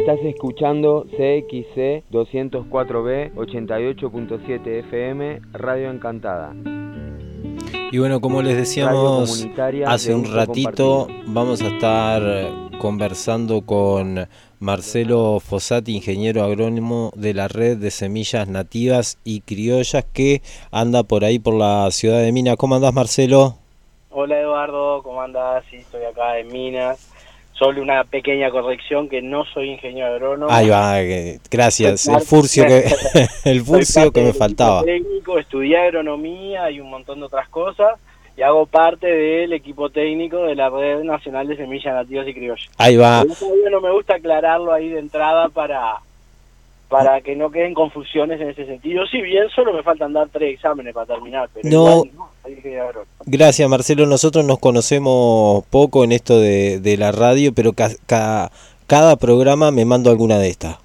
Estás escuchando CXC 204B 88.7 FM, Radio Encantada. Y bueno, como les decíamos hace un ratito, vamos a estar conversando con Marcelo Fossati, ingeniero agrónomo de la Red de Semillas Nativas y Criollas, que anda por ahí por la ciudad de Minas. ¿Cómo andás, Marcelo? Hola, Eduardo, ¿cómo andás? Sí, estoy acá en Minas. Solo una pequeña corrección, que no soy ingeniero agrónomo. Ahí va, gracias. El furcio que me faltaba. Técnico, estudié agronomía y un montón de otras cosas, y hago parte del equipo técnico de la Red Nacional de Semillas Nativas y Criollas. Ahí va. Pero no me gusta aclararlo ahí de entrada para que no queden confusiones en ese sentido. Si bien solo me faltan dar 3 exámenes para terminar, pero no. Igual, no. Gracias, Marcelo. Nosotros nos conocemos poco en esto de la radio, pero cada programa me mando alguna de estas.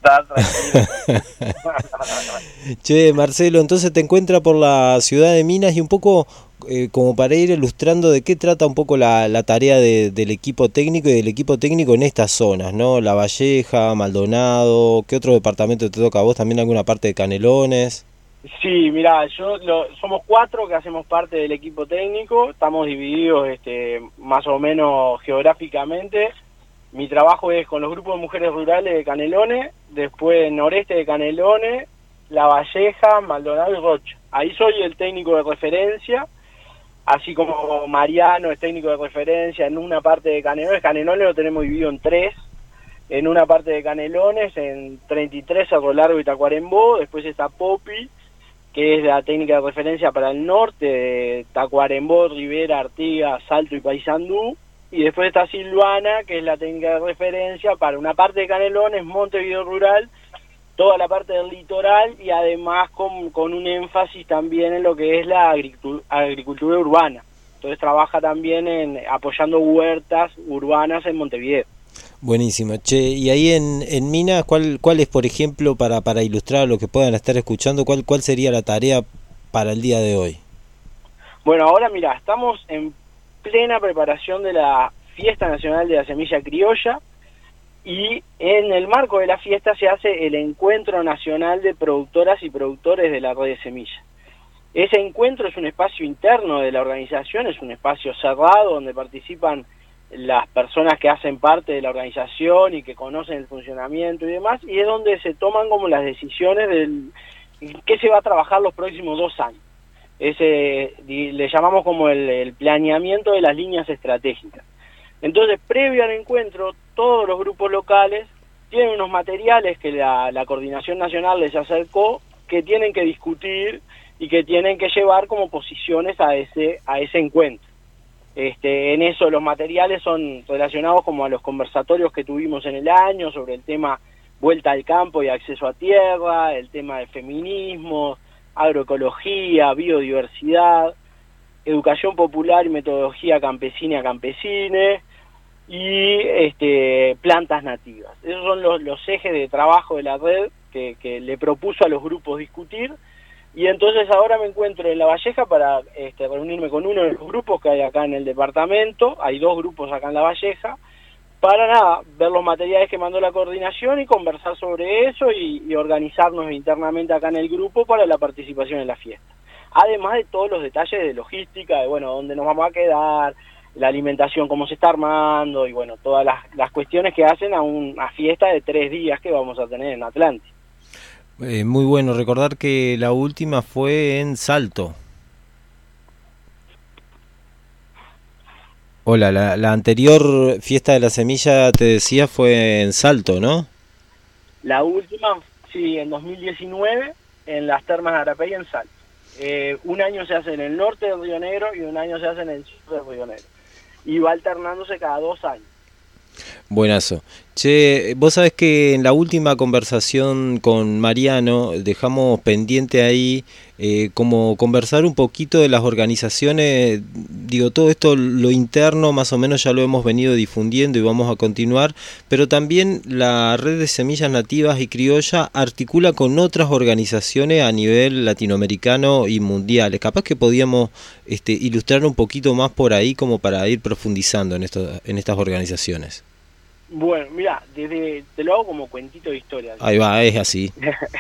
Che, Marcelo, entonces te encuentras por la ciudad de Minas y un poco como para ir ilustrando de qué trata un poco la tarea del equipo técnico y del equipo técnico en estas zonas, ¿no? La Valleja, Maldonado, ¿qué otro departamento te toca a vos? ¿También alguna parte de Canelones? Sí, mirá, somos 4 que hacemos parte del equipo técnico, estamos divididos más o menos geográficamente. Mi trabajo es con los grupos de mujeres rurales de Canelones, después noreste de Canelones, La Valleja, Maldonado y Rocha. Ahí soy el técnico de referencia, así como Mariano es técnico de referencia en una parte de Canelones. Canelones lo tenemos dividido en 3, en una parte de Canelones, en 33 Cerro Largo y Tacuarembó, después está Popi, que es la técnica de referencia para el norte, de Tacuarembó, Rivera, Artigas, Salto y Paysandú, y después está Silvana, que es la técnica de referencia para una parte de Canelones, Montevideo Rural, toda la parte del litoral, y además con un énfasis también en lo que es la agricultura urbana. Entonces trabaja también apoyando huertas urbanas en Montevideo. Buenísimo. Che, y ahí en Minas, ¿cuál es, por ejemplo, para ilustrar a lo que puedan estar escuchando, cuál sería la tarea para el día de hoy? Bueno, ahora mirá, estamos en plena preparación de la Fiesta Nacional de la Semilla Criolla, y en el marco de la fiesta se hace el Encuentro Nacional de Productoras y Productores de la Red de Semillas. Ese encuentro es un espacio interno de la organización, es un espacio cerrado donde participan las personas que hacen parte de la organización y que conocen el funcionamiento y demás, y es donde se toman como las decisiones del qué se va a trabajar los próximos 2 años. Le llamamos como el planeamiento de las líneas estratégicas. Entonces, previo al encuentro, todos los grupos locales tienen unos materiales que la Coordinación Nacional les acercó, que tienen que discutir y que tienen que llevar como posiciones a ese encuentro. En eso los materiales son relacionados como a los conversatorios que tuvimos en el año sobre el tema vuelta al campo y acceso a tierra, el tema de feminismo, agroecología, biodiversidad, educación popular y metodología campesina a campesines, y plantas nativas. Esos son los ejes de trabajo de la red que le propuso a los grupos discutir. Y entonces ahora me encuentro en La Valleja para reunirme con uno de los grupos que hay acá en el departamento. Hay 2 grupos acá en La Valleja, para ver los materiales que mandó la coordinación y conversar sobre eso y organizarnos internamente acá en el grupo para la participación en la fiesta. Además de todos los detalles de logística, de dónde nos vamos a quedar, la alimentación, cómo se está armando, y todas las cuestiones que hacen a una fiesta de 3 días que vamos a tener en Atlántida. Muy bueno, recordar que la última fue en Salto. Hola, la anterior fiesta de la semilla, te decía, fue en Salto, ¿no? La última, sí, en 2019, en las Termas de Arapey, en Salto. Un año se hace en el norte del Río Negro y un año se hace en el sur del Río Negro. Y va alternándose cada 2 años. Buenazo. Che, vos sabés que en la última conversación con Mariano dejamos pendiente ahí como conversar un poquito de las organizaciones. Digo, todo esto, lo interno más o menos ya lo hemos venido difundiendo y vamos a continuar, pero también la Red de Semillas Nativas y Criolla articula con otras organizaciones a nivel latinoamericano y mundiales. Capaz que podíamos ilustrar un poquito más por ahí como para ir profundizando en estas organizaciones. Bueno, mira, te lo hago como cuentito de historia. Ahí va, es así.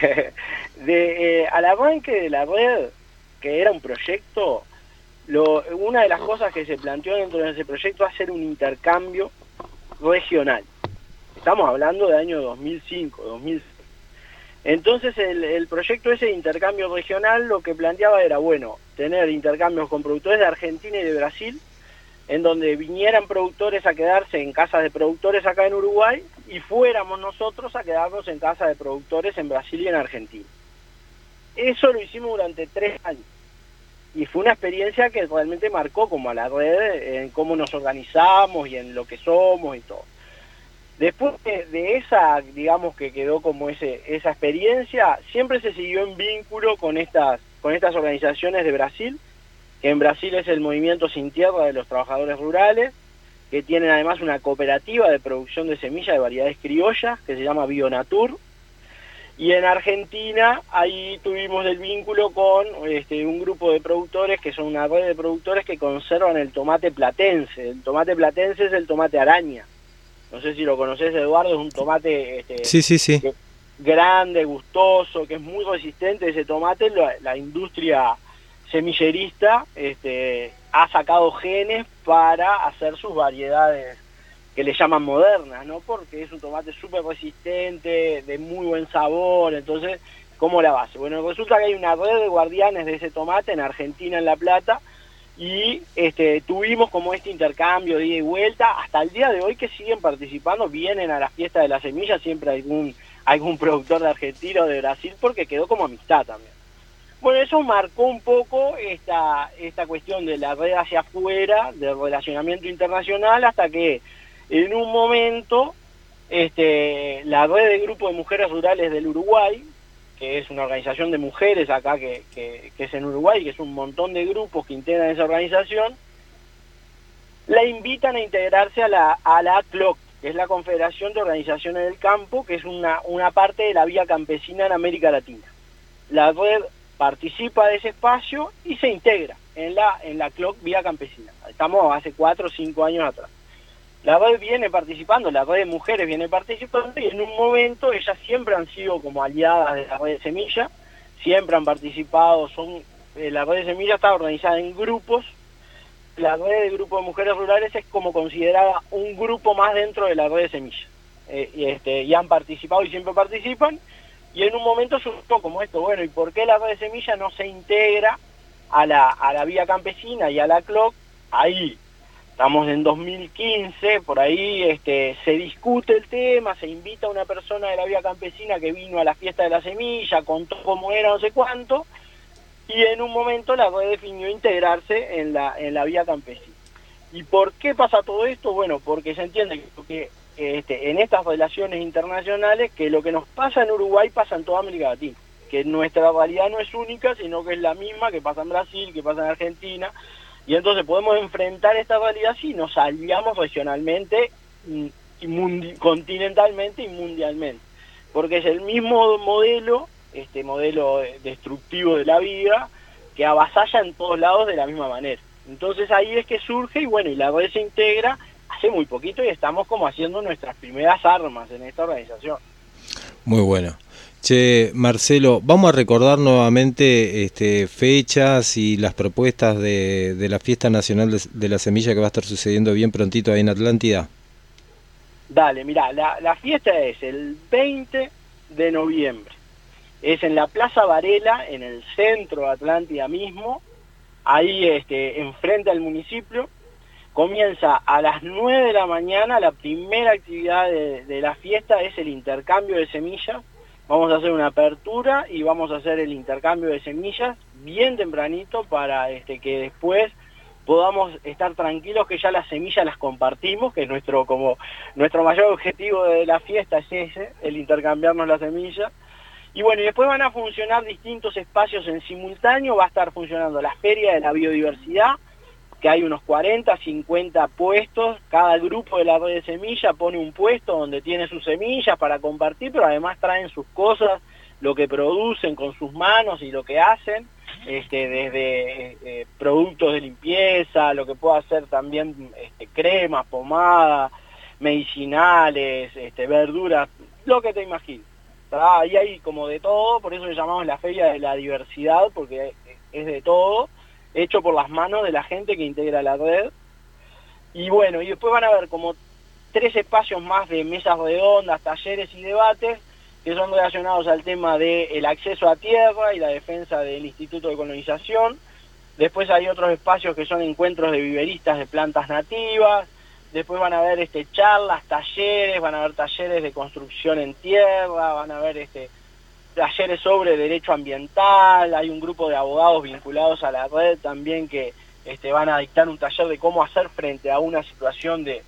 Al arranque de la red, que era un proyecto, una de las cosas que se planteó dentro de ese proyecto es hacer un intercambio regional. Estamos hablando de año 2005, 2006. Entonces el proyecto ese de intercambio regional lo que planteaba era, bueno, tener intercambios con productores de Argentina y de Brasil, en donde vinieran productores a quedarse en casas de productores acá en Uruguay y fuéramos nosotros a quedarnos en casas de productores en Brasil y en Argentina. Eso lo hicimos durante 3 años y fue una experiencia que realmente marcó como a la red en cómo nos organizamos y en lo que somos y todo. Después de esa, digamos que quedó como esa experiencia, siempre se siguió en vínculo con estas organizaciones de Brasil, que en Brasil es el Movimiento Sin Tierra de los Trabajadores Rurales, que tienen además una cooperativa de producción de semillas de variedades criollas, que se llama Bionatur, y en Argentina ahí tuvimos el vínculo con un grupo de productores, que son una red de productores que conservan el tomate platense. El tomate platense es el tomate araña. No sé si lo conoces, Eduardo, es un tomate sí. Grande, gustoso, que es muy resistente ese tomate. La industria semillerista ha sacado genes para hacer sus variedades que le llaman modernas, ¿no? Porque es un tomate súper resistente, de muy buen sabor. Entonces, ¿cómo la base? Bueno, resulta que hay una red de guardianes de ese tomate en Argentina, en La Plata, y tuvimos como este intercambio de ida y vuelta hasta el día de hoy, que siguen participando, vienen a la fiesta de la semilla siempre algún productor de Argentina o de Brasil, porque quedó como amistad también. Bueno, eso marcó un poco esta cuestión de la red hacia afuera, del relacionamiento internacional, hasta que en un momento la red de Grupo de Mujeres Rurales del Uruguay, que es una organización de mujeres acá que es en Uruguay, que es un montón de grupos que integran esa organización, la invitan a integrarse a la CLOC, que es la Confederación de Organizaciones del Campo, que es una parte de la Vía Campesina en América Latina. La red participa de ese espacio y se integra en la CLOC Vía Campesina. Estamos hace 4 o 5 años atrás. La red viene participando, la red de mujeres viene participando, y en un momento ellas siempre han sido como aliadas de la red de semilla, siempre han participado, la red de semilla está organizada en grupos. La red de Grupo de Mujeres Rurales es como considerada un grupo más dentro de la red de semilla, y han participado y siempre participan, y en un momento surgió como esto, bueno, ¿y por qué la red de semilla no se integra a la Vía Campesina y a la CLOC? Ahí estamos en 2015, por ahí se discute el tema, se invita a una persona de la Vía Campesina que vino a la fiesta de la semilla, contó cómo era, no sé cuánto, y en un momento la red definió integrarse en la Vía Campesina. ¿Y por qué pasa todo esto? Bueno, porque se entiende que en estas relaciones internacionales, que lo que nos pasa en Uruguay pasa en toda América Latina, que nuestra realidad no es única, sino que es la misma que pasa en Brasil, que pasa en Argentina, y entonces podemos enfrentar esta realidad si nos aliamos regionalmente, continentalmente y mundialmente, porque es el mismo modelo, modelo destructivo de la vida, que avasalla en todos lados de la misma manera. Entonces ahí es que surge, y bueno, y la red se integra hace muy poquito, y estamos como haciendo nuestras primeras armas en esta organización. Muy bueno. Che, Marcelo, vamos a recordar nuevamente fechas y las propuestas de la Fiesta Nacional de la Semilla, que va a estar sucediendo bien prontito ahí en Atlántida. Dale, mirá, la fiesta es el 20 de noviembre. Es en la Plaza Varela, en el centro de Atlántida mismo, ahí enfrente al municipio. Comienza a las 9 de la mañana, la primera actividad de la fiesta es el intercambio de semillas. Vamos a hacer una apertura y vamos a hacer el intercambio de semillas bien tempranito para que después podamos estar tranquilos que ya las semillas las compartimos, que es nuestro mayor objetivo de la fiesta es ese, el intercambiarnos las semillas. Y bueno, y después van a funcionar distintos espacios en simultáneo. Va a estar funcionando la Feria de la Biodiversidad, que hay unos 40, 50 puestos, cada grupo de la red de semilla pone un puesto donde tiene sus semillas para compartir, pero además traen sus cosas, lo que producen con sus manos y lo que hacen, desde productos de limpieza, lo que pueda hacer también cremas, pomadas, medicinales, verduras, lo que te imagines. Ahí hay como de todo, por eso le llamamos la Feria de la Diversidad, porque es de todo, hecho por las manos de la gente que integra la red. Y bueno, y después van a haber como 3 espacios más de mesas redondas, talleres y debates, que son relacionados al tema del acceso a tierra y la defensa del Instituto de Colonización. Después hay otros espacios que son encuentros de viveristas de plantas nativas. Después van a haber charlas, talleres, van a haber talleres de construcción en tierra, van a haber talleres sobre derecho ambiental. Hay un grupo de abogados vinculados a la red también que van a dictar un taller de cómo hacer frente a una situación de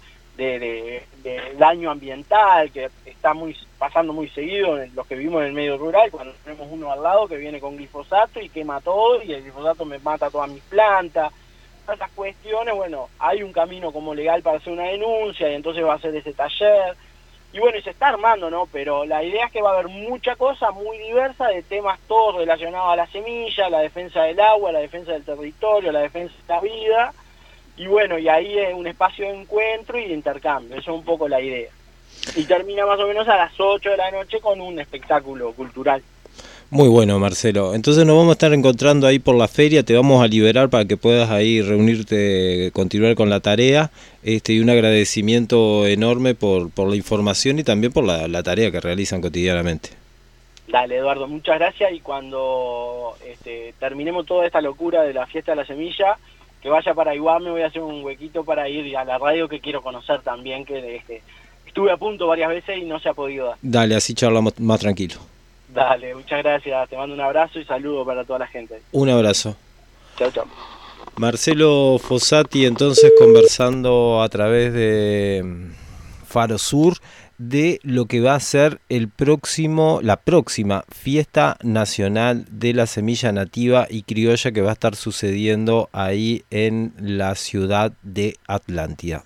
daño ambiental que está pasando muy seguido en los que vivimos en el medio rural, cuando tenemos uno al lado que viene con glifosato y quema todo, y el glifosato me mata todas mis plantas. Esas cuestiones, bueno, hay un camino como legal para hacer una denuncia, y entonces va a ser ese taller, y bueno, y se está armando, ¿no? Pero la idea es que va a haber mucha cosa muy diversa de temas todos relacionados a la semilla, la defensa del agua, la defensa del territorio, la defensa de la vida. Y bueno, y ahí es un espacio de encuentro y de intercambio, eso es un poco la idea. Y termina más o menos a las 8 de la noche con un espectáculo cultural. Muy bueno, Marcelo. Entonces nos vamos a estar encontrando ahí por la feria, te vamos a liberar para que puedas ahí reunirte, continuar con la tarea, y un agradecimiento enorme por la información y también por la tarea que realizan cotidianamente. Dale, Eduardo, muchas gracias, y cuando terminemos toda esta locura de la fiesta de la semilla, que vaya para Iguame, voy a hacer un huequito para ir a la radio que quiero conocer también, que estuve a punto varias veces y no se ha podido dar. Dale, así charlamos más tranquilo. Dale, muchas gracias, te mando un abrazo y saludo para toda la gente. Un abrazo. Chao, chao. Marcelo Fossati entonces conversando a través de Faro Sur de lo que va a ser la próxima Fiesta Nacional de la Semilla Nativa y Criolla que va a estar sucediendo ahí en la ciudad de Atlántida.